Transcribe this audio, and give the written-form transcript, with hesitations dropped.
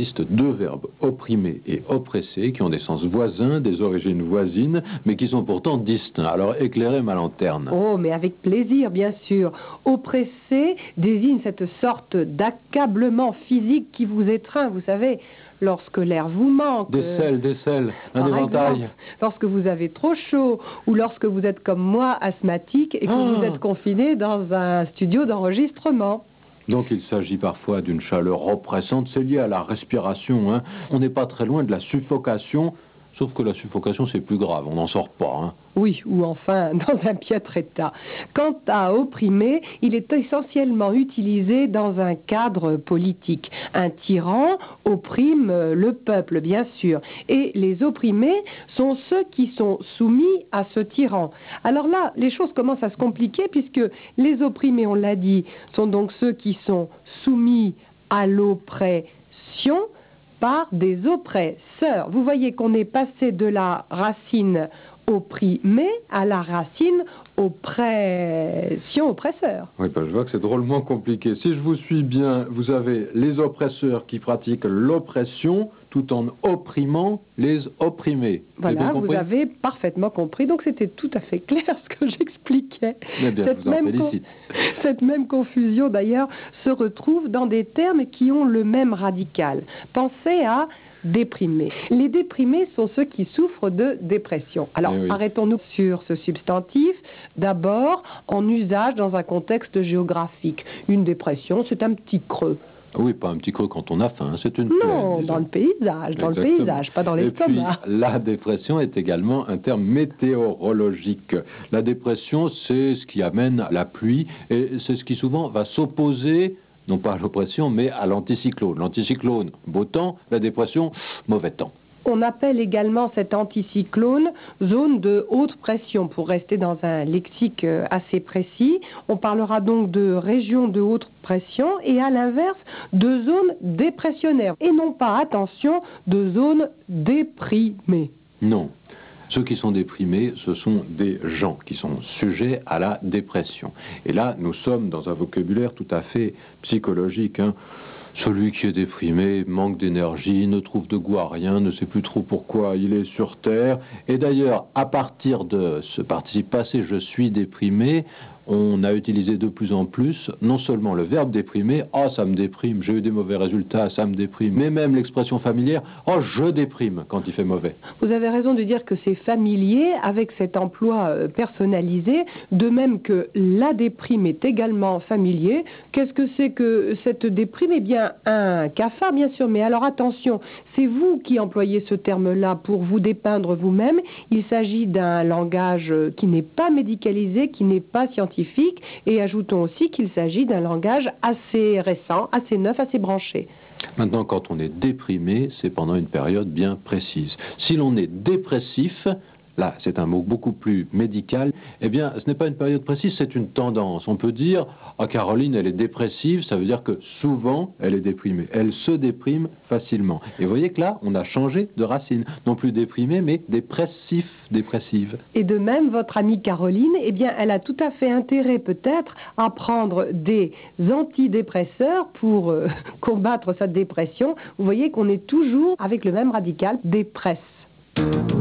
existe deux verbes, opprimer et oppresser, qui ont des sens voisins, des origines voisines, mais qui sont pourtant distincts. Alors éclairez ma lanterne. Oh, mais avec plaisir, bien sûr. Oppresser désigne cette sorte d'accablement physique qui vous étreint, vous savez, lorsque l'air vous manque. Des selles, un par éventail. exemple, lorsque vous avez trop chaud, ou lorsque vous êtes comme moi, asthmatique, et que vous êtes confiné dans un studio d'enregistrement. Donc il s'agit parfois d'une chaleur oppressante, c'est lié à la respiration, hein. On n'est pas très loin de la suffocation, sauf que la suffocation c'est plus grave, on n'en sort pas, hein. Oui, ou enfin dans un piètre état. Quant à opprimer, il est essentiellement utilisé dans un cadre politique. Un tyran opprime le peuple, bien sûr, et les opprimés sont ceux qui sont soumis à ce tyran. Alors là, les choses commencent à se compliquer puisque les opprimés, on l'a dit, sont donc ceux qui sont soumis à l'oppression par des oppresseurs. Vous voyez qu'on est passé de la racine opprimé à la racine oppression, oppresseur. Oui, je vois que c'est drôlement compliqué. Si je vous suis bien, vous avez les oppresseurs qui pratiquent l'oppression tout en opprimant les opprimés. Voilà, vous avez parfaitement compris. Donc c'était tout à fait clair ce que j'expliquais. Eh bien, je vous en félicite. Cette même confusion, d'ailleurs, se retrouve dans des termes qui ont le même radical. Pensez à déprimés. Les déprimés sont ceux qui souffrent de dépression. Alors, arrêtons-nous sur ce substantif. D'abord, en usage dans un contexte géographique. Une dépression, c'est un petit creux. Oui, pas un petit creux quand on a faim, c'est une plaine. Non, dans le paysage, pas dans l'estomac. Et puis, la dépression est également un terme météorologique. La dépression, c'est ce qui amène la pluie et c'est ce qui souvent va s'opposer non pas à l'oppression, mais à l'anticyclone. L'anticyclone, beau temps, la dépression, mauvais temps. On appelle également cet anticyclone zone de haute pression, pour rester dans un lexique assez précis. On parlera donc de région de haute pression et à l'inverse de zone dépressionnaire. Et non pas, attention, de zone déprimée. Non. Ceux qui sont déprimés, ce sont des gens qui sont sujets à la dépression. Et là, nous sommes dans un vocabulaire tout à fait psychologique, hein. Celui qui est déprimé manque d'énergie, ne trouve de goût à rien, ne sait plus trop pourquoi il est sur Terre. Et d'ailleurs, à partir de ce participe passé « je suis déprimé », on a utilisé de plus en plus, non seulement le verbe déprimer, « ah, ça me déprime, j'ai eu des mauvais résultats, ça me déprime », mais même l'expression familière, « oh, je déprime » quand il fait mauvais. Vous avez raison de dire que c'est familier avec cet emploi personnalisé, de même que la déprime est également familier. Qu'est-ce que c'est que cette déprime? Eh bien, un cafard, bien sûr, mais alors attention, c'est vous qui employez ce terme-là pour vous dépeindre vous-même. Il s'agit d'un langage qui n'est pas médicalisé, qui n'est pas scientifique, et ajoutons aussi qu'il s'agit d'un langage assez récent, assez neuf, assez branché. Maintenant, quand on est déprimé, c'est pendant une période bien précise. Si l'on est dépressif, là, c'est un mot beaucoup plus médical, eh bien, ce n'est pas une période précise, c'est une tendance. On peut dire, ah, Caroline, elle est dépressive, ça veut dire que souvent, elle est déprimée. Elle se déprime facilement. Et vous voyez que là, on a changé de racine. Non plus déprimé, mais dépressif, dépressive. Et de même, votre amie Caroline, eh bien, elle a tout à fait intérêt, peut-être, à prendre des antidépresseurs pour combattre sa dépression. Vous voyez qu'on est toujours avec le même radical, dépresse.